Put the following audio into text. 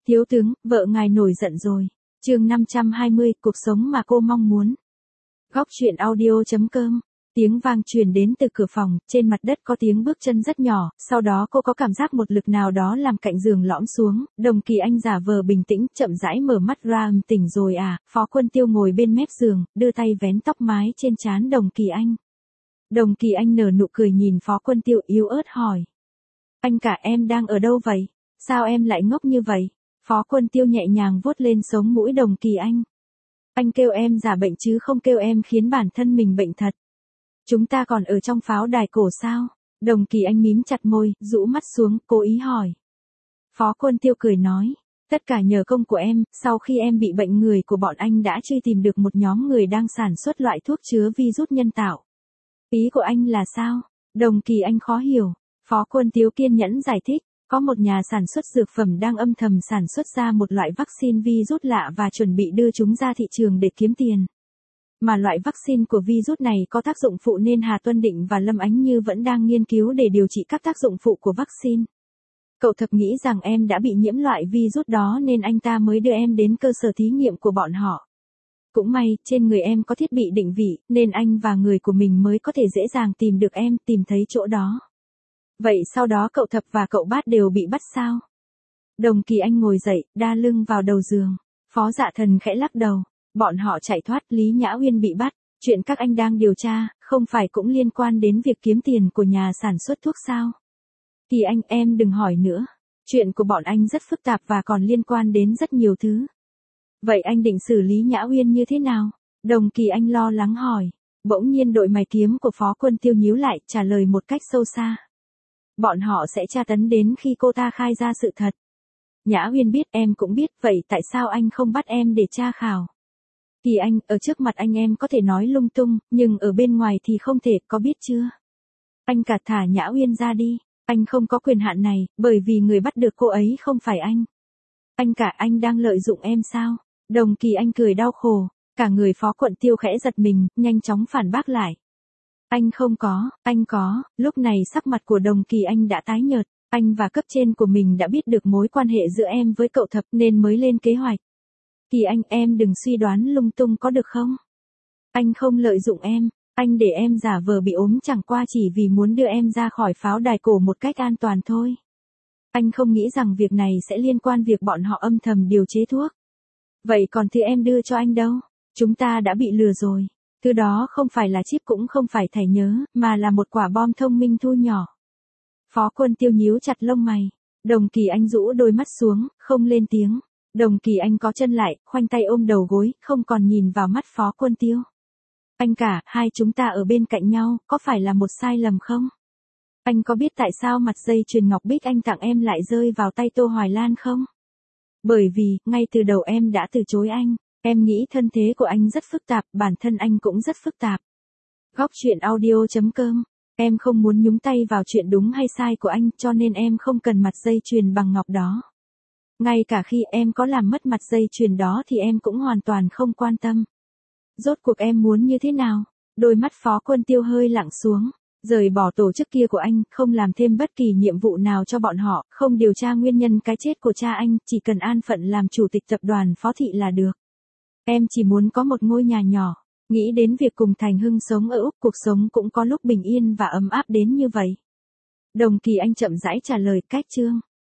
Thiếu tướng, vợ ngài nổi giận rồi. Chương 520, cuộc sống mà cô mong muốn. Góc truyện audio.com. Tiếng vang truyền đến từ cửa phòng, trên mặt đất có tiếng bước chân rất nhỏ, sau đó cô có cảm giác một lực nào đó làm cạnh giường lõm xuống, Đồng Kỳ Anh giả vờ bình tĩnh, chậm rãi mở mắt ra. Tỉnh rồi à? Phó Quân Tiêu ngồi bên mép giường, đưa tay vén tóc mái trên trán Đồng Kỳ Anh. Đồng Kỳ Anh nở nụ cười nhìn Phó Quân Tiêu yếu ớt hỏi. Anh cả em đang ở đâu vậy? Sao em lại ngốc như vậy? Phó Quân Tiêu nhẹ nhàng vuốt lên sống mũi Đồng Kỳ Anh. Anh kêu em giả bệnh chứ không kêu em khiến bản thân mình bệnh thật. Chúng ta còn ở trong pháo đài cổ sao? Đồng Kỳ Anh mím chặt môi, rũ mắt xuống, cố ý hỏi. Phó Quân Tiêu cười nói. Tất cả nhờ công của em, sau khi em bị bệnh người của bọn anh đã truy tìm được một nhóm người đang sản xuất loại thuốc chứa virus nhân tạo. Ý của anh là sao? Đồng Kỳ Anh khó hiểu. Phó Quân Tiêu kiên nhẫn giải thích. Có một nhà sản xuất dược phẩm đang âm thầm sản xuất ra một loại vaccine virus lạ và chuẩn bị đưa chúng ra thị trường để kiếm tiền. Mà loại vaccine của virus này có tác dụng phụ nên Hà Tuân Định và Lâm Ánh Như vẫn đang nghiên cứu để điều trị các tác dụng phụ của vaccine. Cậu Thập nghĩ rằng em đã bị nhiễm loại virus đó nên anh ta mới đưa em đến cơ sở thí nghiệm của bọn họ. Cũng may, trên người em có thiết bị định vị, nên anh và người của mình mới có thể dễ dàng tìm được em, tìm thấy chỗ đó. Vậy sau đó cậu Thập và cậu Bát đều bị bắt sao? Đồng Kỳ Anh ngồi dậy, đa lưng vào đầu giường. Phó Dạ Thần khẽ lắc đầu. Bọn họ chạy thoát, Lý Nhã Uyên bị bắt. Chuyện các anh đang điều tra, không phải cũng liên quan đến việc kiếm tiền của nhà sản xuất thuốc sao? Kỳ Anh, em đừng hỏi nữa. Chuyện của bọn anh rất phức tạp và còn liên quan đến rất nhiều thứ. Vậy anh định xử lý Nhã Uyên như thế nào? Đồng Kỳ Anh lo lắng hỏi. Bỗng nhiên đội mày kiếm của Phó Quân Tiêu nhíu lại, trả lời một cách sâu xa. Bọn họ sẽ tra tấn đến khi cô ta khai ra sự thật. Nhã Uyên biết, em cũng biết, vậy tại sao anh không bắt em để tra khảo? Kỳ Anh, ở trước mặt anh em có thể nói lung tung, nhưng ở bên ngoài thì không thể, có biết chưa? Anh cả thả Nhã Uyên ra đi, anh không có quyền hạn này, bởi vì người bắt được cô ấy không phải anh. Anh cả, anh đang lợi dụng em sao? Đồng Kỳ Anh cười đau khổ, cả người Phó Quận Tiêu khẽ giật mình, nhanh chóng phản bác lại. Anh không có, anh có. Lúc này sắc mặt của Đồng Kỳ Anh đã tái nhợt, anh và cấp trên của mình đã biết được mối quan hệ giữa em với cậu Thập nên mới lên kế hoạch. Kỳ Anh, em đừng suy đoán lung tung có được không? Anh không lợi dụng em, anh để em giả vờ bị ốm chẳng qua chỉ vì muốn đưa em ra khỏi pháo đài cổ một cách an toàn thôi. Anh không nghĩ rằng việc này sẽ liên quan việc bọn họ âm thầm điều chế thuốc. Vậy còn thứ em đưa cho anh đâu? Chúng ta đã bị lừa rồi. Thứ đó không phải là chip cũng không phải thẻ nhớ, mà là một quả bom thông minh thu nhỏ. Phó Quân Tiêu nhíu chặt lông mày. Đồng Kỳ Anh rũ đôi mắt xuống, không lên tiếng. Đồng Kỳ Anh có chân lại, khoanh tay ôm đầu gối, không còn nhìn vào mắt Phó Quân Tiêu. Anh cả, hai chúng ta ở bên cạnh nhau, có phải là một sai lầm không? Anh có biết tại sao mặt dây chuyền ngọc bích anh tặng em lại rơi vào tay Tô Hoài Lan không? Bởi vì, ngay từ đầu em đã từ chối anh. Em nghĩ thân thế của anh rất phức tạp, bản thân anh cũng rất phức tạp. Góc truyện audio.com. Em không muốn nhúng tay vào chuyện đúng hay sai của anh, cho nên em không cần mặt dây chuyền bằng ngọc đó. Ngay cả khi em có làm mất mặt dây chuyền đó thì em cũng hoàn toàn không quan tâm. Rốt cuộc em muốn như thế nào? Đôi mắt Phó Quân Tiêu hơi lặng xuống. Rời bỏ tổ chức kia của anh, không làm thêm bất kỳ nhiệm vụ nào cho bọn họ, không điều tra nguyên nhân cái chết của cha anh, chỉ cần an phận làm chủ tịch tập đoàn Phó Thị là được. Em chỉ muốn có một ngôi nhà nhỏ, nghĩ đến việc cùng Thành Hưng sống ở Úc, cuộc sống cũng có lúc bình yên và ấm áp đến như vậy. Đồng Kỳ Anh chậm rãi trả lời, cách chương.